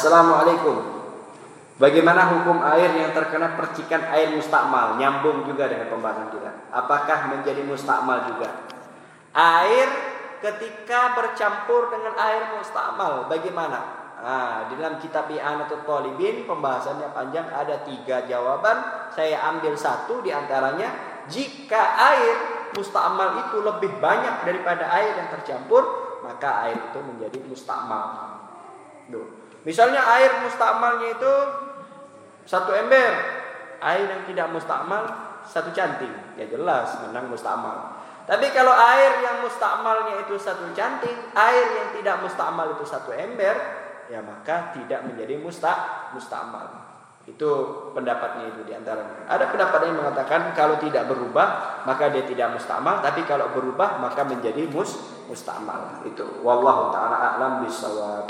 Assalamualaikum. Bagaimana hukum air yang terkena percikan air mustakmal? Nyambung juga dengan pembahasan kita. Apakah menjadi mustakmal juga? Air ketika bercampur dengan air mustakmal, bagaimana? Di dalam kitab I'anatul Talibin pembahasannya panjang, ada 3 jawaban. Saya ambil 1 di antaranya. Jika air mustakmal itu lebih banyak daripada air yang tercampur, maka air itu menjadi mustakmal. Misalnya air mustakmalnya itu 1 ember, air yang tidak mustakmal 1 canting, ya jelas menang mustakmal. Tapi kalau air yang mustakmalnya itu 1 canting, air yang tidak mustakmal itu 1 ember, ya maka tidak menjadi mustakmal. Itu pendapatnya itu diantaranya. Ada pendapat yang mengatakan kalau tidak berubah maka dia tidak mustakmal, tapi kalau berubah maka menjadi mustakmal. Itu wallahu taala a'lam bishawab.